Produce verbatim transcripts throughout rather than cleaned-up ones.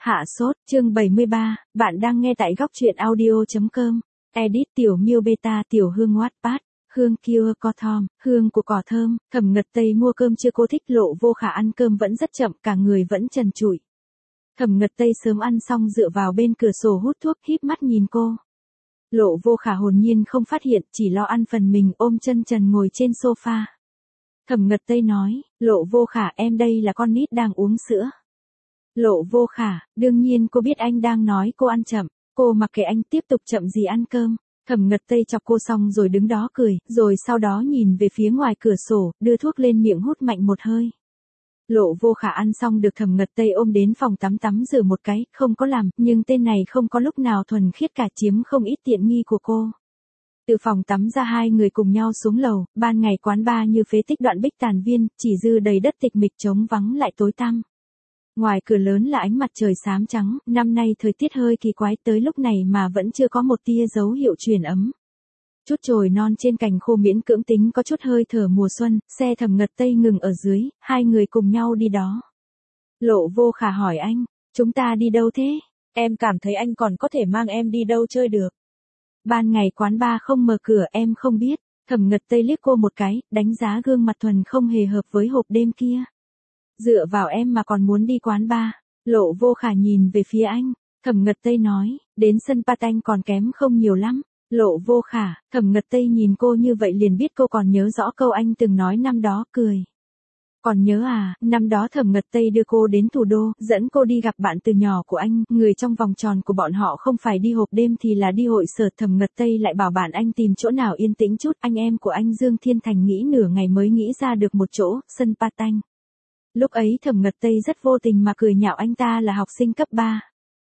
Hạ sốt, chương bảy mươi ba, bạn đang nghe tại góc truyện audio.com. Edit Tiểu Miêu Beta Tiểu Hương Wattpad, Hương Cure Co Thom, hương của cỏ thơm, Thẩm Ngật Tây mua cơm chưa cô thích Lộ Vô Khả ăn cơm vẫn rất chậm, cả người vẫn trần trụi. Thẩm Ngật Tây sớm ăn xong dựa vào bên cửa sổ hút thuốc híp mắt nhìn cô. Lộ Vô Khả hồn nhiên không phát hiện, chỉ lo ăn phần mình ôm chân trần ngồi trên sofa. Thẩm Ngật Tây nói, Lộ Vô Khả em đây là con nít đang uống sữa. Lộ Vô Khả, đương nhiên cô biết anh đang nói cô ăn chậm, cô mặc kệ anh tiếp tục chậm gì ăn cơm. Thẩm Ngật Tây chọc cô xong rồi đứng đó cười, rồi sau đó nhìn về phía ngoài cửa sổ, đưa thuốc lên miệng hút mạnh một hơi. Lộ Vô Khả ăn xong được Thẩm Ngật Tây ôm đến phòng tắm tắm rửa một cái, không có làm, nhưng tên này không có lúc nào thuần khiết cả, chiếm không ít tiện nghi của cô. Từ phòng tắm ra hai người cùng nhau xuống lầu, ban ngày quán bar như phế tích Đoạn Bích Tàn Viên, chỉ dư đầy đất tịch mịch trống vắng lại tối tăm. Ngoài cửa lớn là ánh mặt trời xám trắng, năm nay thời tiết hơi kỳ quái tới lúc này mà vẫn chưa có một tia dấu hiệu chuyển ấm. Chút chồi non trên cành khô miễn cưỡng tính có chút hơi thở mùa xuân, xe Thẩm Ngật Tây ngừng ở dưới, hai người cùng nhau đi đó. Lộ Vô Khả hỏi anh, chúng ta đi đâu thế? Em cảm thấy anh còn có thể mang em đi đâu chơi được. Ban ngày quán bar không mở cửa em không biết. Thẩm Ngật Tây liếc cô một cái, đánh giá gương mặt thuần không hề hợp với hộp đêm kia. Dựa vào em mà còn muốn đi quán bar. Lộ Vô Khả nhìn về phía anh. Thẩm Ngật Tây nói, đến sân Patanh còn kém không nhiều lắm. Lộ Vô Khả, Thẩm Ngật Tây nhìn cô như vậy liền biết cô còn nhớ rõ câu anh từng nói năm đó, cười. Còn nhớ à, năm đó Thẩm Ngật Tây đưa cô đến thủ đô, dẫn cô đi gặp bạn từ nhỏ của anh, người trong vòng tròn của bọn họ không phải đi hộp đêm thì là đi hội sở. Thẩm Ngật Tây lại bảo bạn anh tìm chỗ nào yên tĩnh chút, anh em của anh Dương Thiên Thành nghĩ nửa ngày mới nghĩ ra được một chỗ, sân Patanh. Lúc ấy Thẩm Ngật Tây rất vô tình mà cười nhạo anh ta là học sinh cấp ba.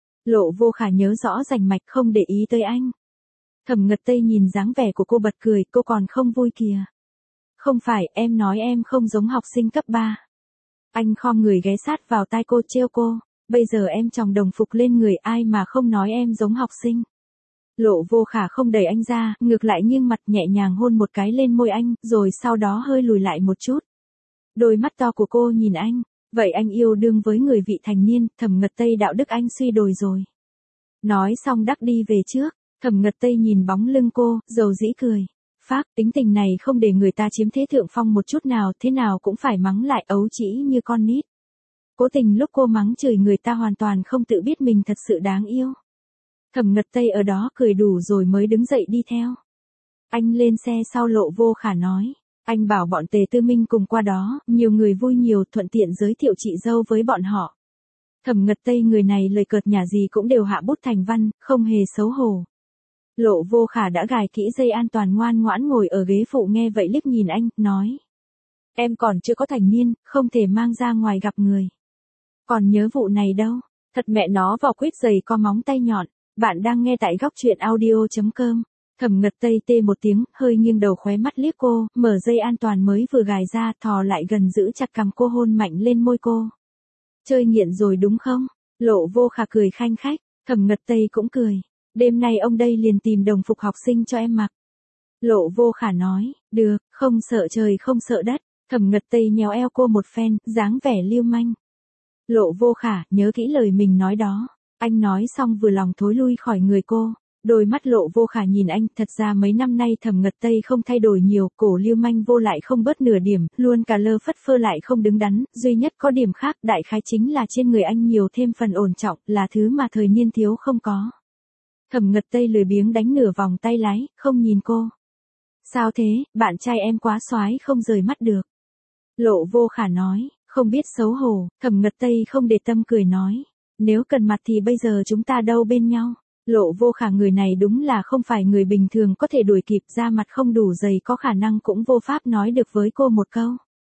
Lộ Vô Khả nhớ rõ rành mạch không để ý tới anh. Thẩm Ngật Tây nhìn dáng vẻ của cô bật cười, cô còn không vui kìa. Không phải, em nói em không giống học sinh cấp ba. Anh khom người ghé sát vào tai cô trêu cô, bây giờ em tròng đồng phục lên người ai mà không nói em giống học sinh. Lộ Vô Khả không đẩy anh ra, ngược lại nghiêng mặt nhẹ nhàng hôn một cái lên môi anh, rồi sau đó hơi lùi lại một chút. Đôi mắt to của cô nhìn anh, vậy anh yêu đương với người vị thành niên, Thẩm Ngật Tây đạo đức anh suy đồi rồi. Nói xong đắc đi về trước, Thẩm Ngật Tây nhìn bóng lưng cô, dầu dĩ cười. Phác, tính tình này không để người ta chiếm thế thượng phong một chút nào, thế nào cũng phải mắng lại, ấu trĩ như con nít. Cố tình lúc cô mắng chửi người ta hoàn toàn không tự biết mình thật sự đáng yêu. Thẩm Ngật Tây ở đó cười đủ rồi mới đứng dậy đi theo. Anh lên xe sau. Lộ Vô Khả nói, anh bảo bọn Tề Tư Minh cùng qua đó, nhiều người vui nhiều, thuận tiện giới thiệu chị dâu với bọn họ. Thẩm Ngật Tây người này lời cợt nhả gì cũng đều hạ bút thành văn, không hề xấu hổ. Lộ Vô Khả đã gài kỹ dây an toàn ngoan ngoãn ngồi ở ghế phụ nghe vậy liếc nhìn anh, nói. Em còn chưa có thành niên, không thể mang ra ngoài gặp người. Còn nhớ vụ này đâu, thật mẹ nó vỏ quýt giày có móng tay nhọn, bạn đang nghe tại góc truyện audio.com. Thẩm Ngật Tây tê một tiếng, hơi nghiêng đầu khóe mắt liếc cô, mở dây an toàn mới vừa gài ra, thò lại gần giữ chặt cằm cô hôn mạnh lên môi cô. Chơi nghiện rồi đúng không? Lộ Vô Khả cười khanh khách, Thẩm Ngật Tây cũng cười. Đêm nay ông đây liền tìm đồng phục học sinh cho em mặc. Lộ Vô Khả nói, được, không sợ trời không sợ đất. Thẩm Ngật Tây nhéo eo cô một phen, dáng vẻ lưu manh. Lộ Vô Khả, nhớ kỹ lời mình nói đó. Anh nói xong vừa lòng thối lui khỏi người cô. Đôi mắt Lộ Vô Khả nhìn anh, thật ra mấy năm nay Thẩm Ngật Tây không thay đổi nhiều, cổ lưu manh vô lại không bớt nửa điểm, luôn cả lơ phất phơ lại không đứng đắn, duy nhất có điểm khác đại khái chính là trên người anh nhiều thêm phần ổn trọng, là thứ mà thời niên thiếu không có. Thẩm Ngật Tây lười biếng đánh nửa vòng tay lái, không nhìn cô. Sao thế, bạn trai em quá soái không rời mắt được. Lộ Vô Khả nói, không biết xấu hổ. Thẩm Ngật Tây không để tâm cười nói, nếu cần mặt thì bây giờ chúng ta đâu bên nhau. Lộ Vô Khả người này đúng là không phải người bình thường có thể đuổi kịp, ra mặt không đủ dày có khả năng cũng vô pháp nói được với cô một câu.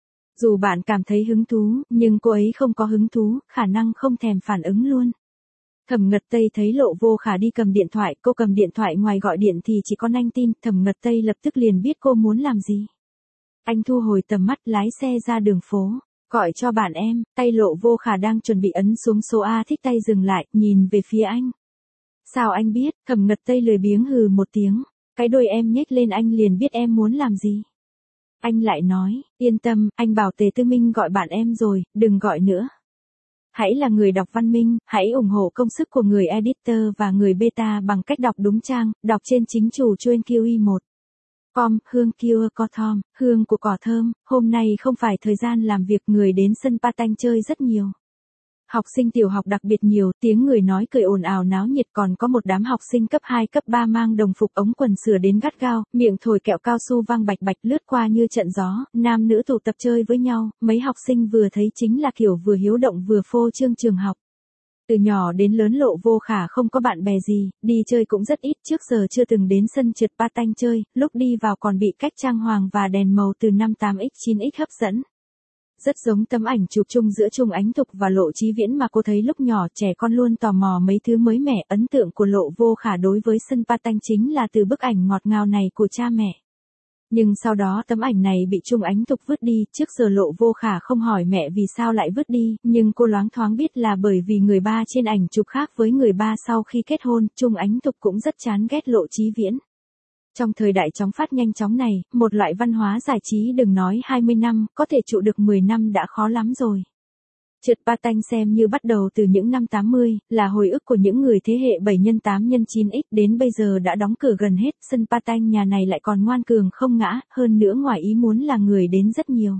Dù bạn cảm thấy hứng thú, nhưng cô ấy không có hứng thú, khả năng không thèm phản ứng luôn. Thẩm Ngật Tây thấy Lộ Vô Khả đi cầm điện thoại, cô cầm điện thoại ngoài gọi điện thì chỉ có nhanh tin, Thẩm Ngật Tây lập tức liền biết cô muốn làm gì. Anh thu hồi tầm mắt lái xe ra đường phố, gọi cho bạn em, tay Lộ Vô Khả đang chuẩn bị ấn xuống số A thích tay dừng lại, nhìn về phía anh. Sao anh biết? Thẩm Ngật Tây lười biếng hừ một tiếng, cái đuôi em nhếch lên anh liền biết em muốn làm gì. Anh lại nói, yên tâm, anh bảo Tề Tư Minh gọi bạn em rồi, đừng gọi nữa. Hãy là người đọc văn minh, hãy ủng hộ công sức của người editor và người beta bằng cách đọc đúng trang, đọc trên chính chủ chuyên Q I một. Com, hương Q có thom, hương của cỏ thơm, hôm nay không phải thời gian làm việc, người đến sân Patanh chơi rất nhiều. Học sinh tiểu học đặc biệt nhiều, tiếng người nói cười ồn ào náo nhiệt, còn có một đám học sinh cấp hai cấp ba mang đồng phục ống quần sửa đến gắt gao, miệng thổi kẹo cao su vang bạch bạch lướt qua như trận gió, nam nữ tụ tập chơi với nhau, mấy học sinh vừa thấy chính là kiểu vừa hiếu động vừa phô trương trường học. Từ nhỏ đến lớn Lộ Vô Khả không có bạn bè gì, đi chơi cũng rất ít, trước giờ chưa từng đến sân trượt Patanh chơi, lúc đi vào còn bị cách trang hoàng và đèn màu từ năm tám x chín x hấp dẫn. Rất giống tấm ảnh chụp chung giữa Trung Ánh Tục và Lộ Chí Viễn mà cô thấy lúc nhỏ, trẻ con luôn tò mò mấy thứ mới mẻ. Ấn tượng của Lộ Vô Khả đối với sân Patanh chính là từ bức ảnh ngọt ngào này của cha mẹ. Nhưng sau đó tấm ảnh này bị Trung Ánh Tục vứt đi, trước giờ Lộ Vô Khả không hỏi mẹ vì sao lại vứt đi, nhưng cô loáng thoáng biết là bởi vì người ba trên ảnh chụp khác với người ba sau khi kết hôn. Trung Ánh Tục cũng rất chán ghét Lộ Chí Viễn. Trong thời đại chóng phát nhanh chóng này, một loại văn hóa giải trí đừng nói hai mươi năm, có thể trụ được mười năm đã khó lắm rồi. Trượt Patanh xem như bắt đầu từ những năm tám mươi, là hồi ức của những người thế hệ bảy nhân tám nhân chín x, đến bây giờ đã đóng cửa gần hết, sân Patanh nhà này lại còn ngoan cường không ngã, hơn nữa ngoài ý muốn là người đến rất nhiều.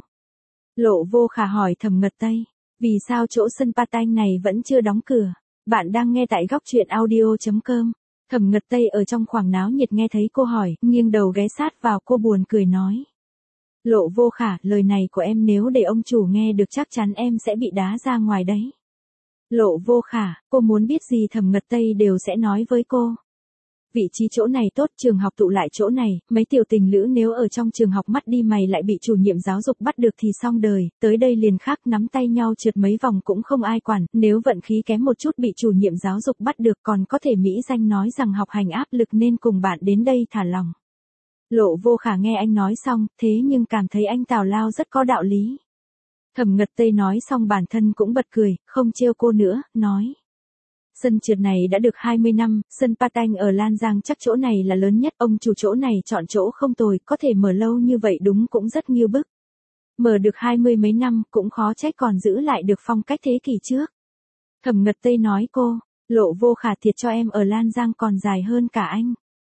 Lộ Vô Khả hỏi Thẩm Ngật Tây, vì sao chỗ sân Patanh này vẫn chưa đóng cửa? Bạn đang nghe tại góc truyện audio chấm com. Thẩm Ngật Tây ở trong khoảng náo nhiệt nghe thấy cô hỏi, nghiêng đầu ghé sát vào cô buồn cười nói. Lộ Vô Khả, lời này của em nếu để ông chủ nghe được chắc chắn em sẽ bị đá ra ngoài đấy. Lộ Vô Khả, cô muốn biết gì Thẩm Ngật Tây đều sẽ nói với cô. Vị trí chỗ này tốt, trường học tụ lại chỗ này, mấy tiểu tình lữ nếu ở trong trường học mắt đi mày lại bị chủ nhiệm giáo dục bắt được thì xong đời, tới đây liền khác, nắm tay nhau trượt mấy vòng cũng không ai quản, nếu vận khí kém một chút bị chủ nhiệm giáo dục bắt được còn có thể mỹ danh nói rằng học hành áp lực nên cùng bạn đến đây thả lòng. Lộ Vô Khả nghe anh nói xong, thế nhưng cảm thấy anh tào lao rất có đạo lý. Thẩm Ngật Tây nói xong bản thân cũng bật cười, không trêu cô nữa, nói. Sân trượt này đã được hai mươi năm, sân Patanh ở Lan Giang chắc chỗ này là lớn nhất, ông chủ chỗ này chọn chỗ không tồi, có thể mở lâu như vậy đúng cũng rất nghiêu bức. Mở được hai mươi mấy năm, cũng khó trách còn giữ lại được phong cách thế kỷ trước. Thẩm Ngật Tây nói cô, Lộ Vô Khả thiệt cho em ở Lan Giang còn dài hơn cả anh.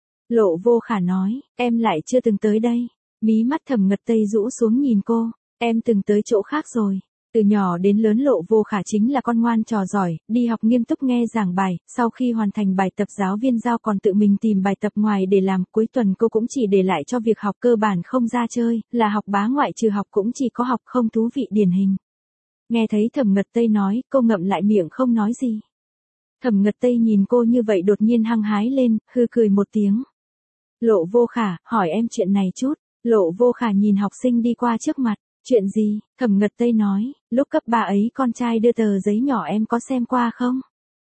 Lộ Vô Khả nói, em lại chưa từng tới đây. Mí mắt Thẩm Ngật Tây rũ xuống nhìn cô, em từng tới chỗ khác rồi. Từ nhỏ đến lớn Lộ Vô Khả chính là con ngoan trò giỏi, đi học nghiêm túc nghe giảng bài, sau khi hoàn thành bài tập giáo viên giao còn tự mình tìm bài tập ngoài để làm, cuối tuần cô cũng chỉ để lại cho việc học, cơ bản không ra chơi, là học bá ngoại trừ học cũng chỉ có học, không thú vị điển hình. Nghe thấy Thẩm Ngật Tây nói, cô ngậm lại miệng không nói gì. Thẩm Ngật Tây nhìn cô như vậy đột nhiên hăng hái lên, hư cười một tiếng. Lộ Vô Khả, hỏi em chuyện này chút. Lộ Vô Khả nhìn học sinh đi qua trước mặt. Chuyện gì? Thẩm Ngật Tây nói, lúc cấp ba ấy con trai đưa tờ giấy nhỏ em có xem qua không?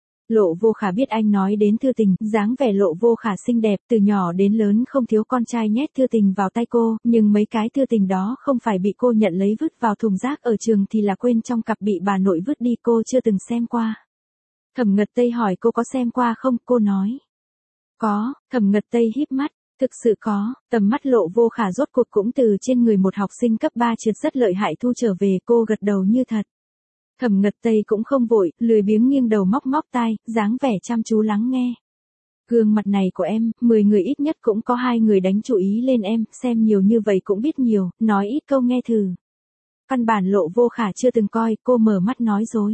Lộ Vô Khả biết anh nói đến thư tình, dáng vẻ Lộ Vô Khả xinh đẹp, từ nhỏ đến lớn không thiếu con trai nhét thư tình vào tay cô, nhưng mấy cái thư tình đó không phải bị cô nhận lấy vứt vào thùng rác ở trường thì là quên trong cặp bị bà nội vứt đi, cô chưa từng xem qua. Thẩm Ngật Tây hỏi cô có xem qua không, cô nói. Có, Thẩm Ngật Tây híp mắt. Thực sự có, tầm mắt Lộ Vô Khả rốt cuộc cũng từ trên người một học sinh cấp ba trượt rất lợi hại thu trở về, cô gật đầu như thật. Thẩm Ngật Tây cũng không vội, lười biếng nghiêng đầu móc móc tai, dáng vẻ chăm chú lắng nghe. Gương mặt này của em, mười người ít nhất cũng có hai người đánh chú ý lên em, xem nhiều như vậy cũng biết nhiều, nói ít câu nghe thử. Căn bản Lộ Vô Khả chưa từng coi, cô mở mắt nói dối.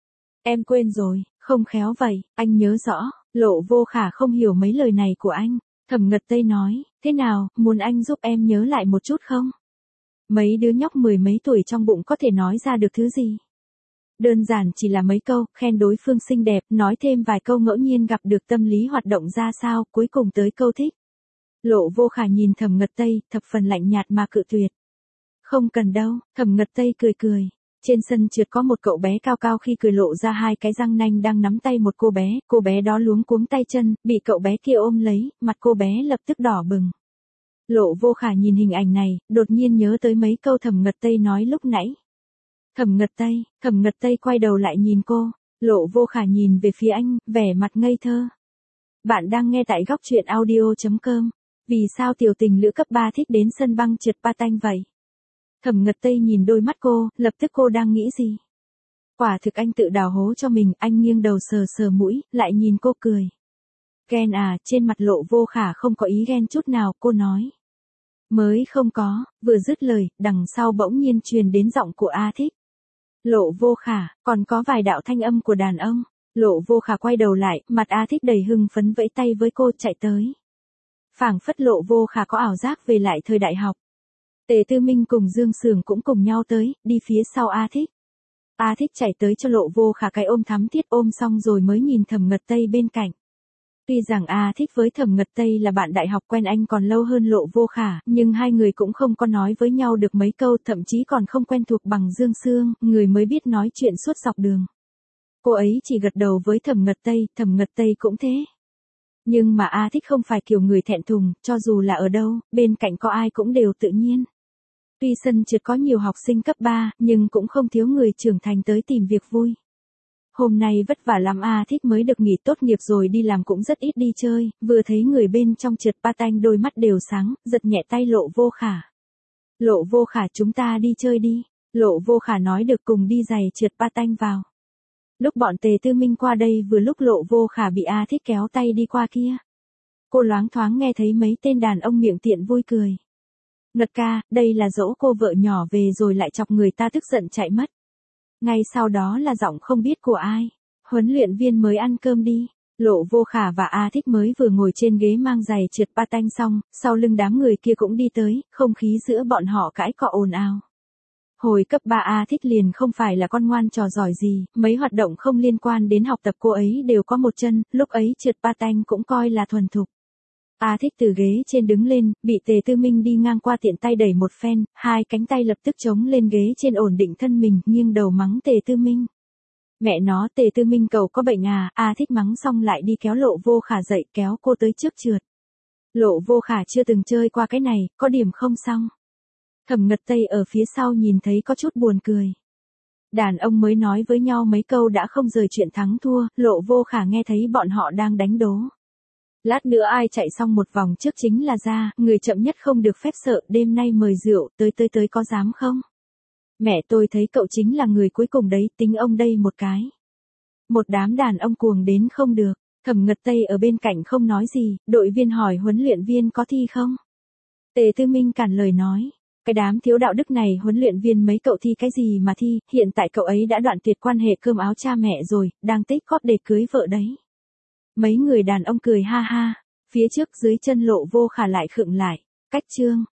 Em quên rồi, không khéo vậy, anh nhớ rõ. Lộ Vô Khả không hiểu mấy lời này của anh. Thẩm Ngật Tây nói, thế nào, muốn anh giúp em nhớ lại một chút không? Mấy đứa nhóc mười mấy tuổi trong bụng có thể nói ra được thứ gì? Đơn giản chỉ là mấy câu, khen đối phương xinh đẹp, nói thêm vài câu ngẫu nhiên gặp được tâm lý hoạt động ra sao, cuối cùng tới câu thích. Lộ Vô Khả nhìn Thẩm Ngật Tây, thập phần lạnh nhạt mà cự tuyệt. Không cần đâu, Thẩm Ngật Tây cười cười. Trên sân trượt có một cậu bé cao cao khi cười lộ ra hai cái răng nanh đang nắm tay một cô bé, cô bé đó luống cuống tay chân, bị cậu bé kia ôm lấy, mặt cô bé lập tức đỏ bừng. Lộ Vô Khả nhìn hình ảnh này, đột nhiên nhớ tới mấy câu Thẩm Ngật Tây nói lúc nãy. Thẩm Ngật Tây, Thẩm Ngật Tây quay đầu lại nhìn cô, Lộ Vô Khả nhìn về phía anh, vẻ mặt ngây thơ. Bạn đang nghe tại góc truyện audio chấm com. Vì sao tiểu tình lữ cấp ba thích đến sân băng trượt Patanh vậy? Thẩm Ngật Tây nhìn đôi mắt cô, lập tức cô đang nghĩ gì? Quả thực anh tự đào hố cho mình, anh nghiêng đầu sờ sờ mũi, lại nhìn cô cười. Ghen à, trên mặt Lộ Vô Khả không có ý ghen chút nào, cô nói. Mới không có, vừa dứt lời, đằng sau bỗng nhiên truyền đến giọng của A Thích. Lộ Vô Khả, còn có vài đạo thanh âm của đàn ông. Lộ Vô Khả quay đầu lại, mặt A Thích đầy hưng phấn vẫy tay với cô chạy tới. Phảng phất Lộ Vô Khả có ảo giác về lại thời đại học. Tề Tư Minh cùng Dương Sường cũng cùng nhau tới, đi phía sau A Thích. A Thích chạy tới cho Lộ Vô Khả cái ôm thắm thiết, ôm xong rồi mới nhìn Thẩm Ngật Tây bên cạnh. Tuy rằng A Thích với Thẩm Ngật Tây là bạn đại học quen anh còn lâu hơn Lộ Vô Khả, nhưng hai người cũng không có nói với nhau được mấy câu, thậm chí còn không quen thuộc bằng Dương Sương, người mới biết nói chuyện suốt dọc đường. Cô ấy chỉ gật đầu với Thẩm Ngật Tây, Thẩm Ngật Tây cũng thế. Nhưng mà A Thích không phải kiểu người thẹn thùng, cho dù là ở đâu, bên cạnh có ai cũng đều tự nhiên. Tuy sân trượt có nhiều học sinh cấp ba, nhưng cũng không thiếu người trưởng thành tới tìm việc vui. Hôm nay vất vả lắm, A Thích mới được nghỉ tốt nghiệp rồi đi làm cũng rất ít đi chơi, vừa thấy người bên trong trượt patin đôi mắt đều sáng, giật nhẹ tay Lộ Vô Khả. Lộ Vô Khả, chúng ta đi chơi đi. Lộ Vô Khả nói được cùng đi giày trượt patin vào. Lúc bọn Tề Tư Minh qua đây vừa lúc Lộ Vô Khả bị A Thích kéo tay đi qua kia. Cô loáng thoáng nghe thấy mấy tên đàn ông miệng tiện vui cười. Ngật ca, đây là dỗ cô vợ nhỏ về rồi lại chọc người ta tức giận chạy mất. Ngay sau đó là giọng không biết của ai. Huấn luyện viên mới ăn cơm đi. Lộ Vô Khả và A Thích mới vừa ngồi trên ghế mang giày trượt patin xong, sau lưng đám người kia cũng đi tới, không khí giữa bọn họ cãi cọ ồn ào. Hồi cấp ba A Thích liền không phải là con ngoan trò giỏi gì, mấy hoạt động không liên quan đến học tập cô ấy đều có một chân, lúc ấy trượt patin cũng coi là thuần thục. A Thích từ ghế trên đứng lên, bị Tề Tư Minh đi ngang qua tiện tay đẩy một phen, hai cánh tay lập tức chống lên ghế trên ổn định thân mình, nghiêng đầu mắng Tề Tư Minh. Mẹ nó, Tề Tư Minh cậu có bệnh à? A Thích mắng xong lại đi kéo Lộ Vô Khả dậy, kéo cô tới trước trượt. Lộ Vô Khả chưa từng chơi qua cái này, có điểm không xong. Thẩm Ngật Tây ở phía sau nhìn thấy có chút buồn cười. Đàn ông mới nói với nhau mấy câu đã không rời chuyện thắng thua, Lộ Vô Khả nghe thấy bọn họ đang đánh đố. Lát nữa ai chạy xong một vòng trước chính là ra, người chậm nhất không được phép sợ, đêm nay mời rượu, tới tới tới có dám không? Mẹ tôi thấy cậu chính là người cuối cùng đấy, tính ông đây một cái. Một đám đàn ông cuồng đến không được, Thẩm Ngật Tây ở bên cạnh không nói gì, đội viên hỏi huấn luyện viên có thi không? Tề Tư Minh cản lời nói, cái đám thiếu đạo đức này huấn luyện viên mấy cậu thi cái gì mà thi, hiện tại cậu ấy đã đoạn tuyệt quan hệ cơm áo cha mẹ rồi, đang tích cóp để cưới vợ đấy. Mấy người đàn ông cười ha ha, phía trước dưới chân Lộ Vô Khả lại khựng lại, cách chương.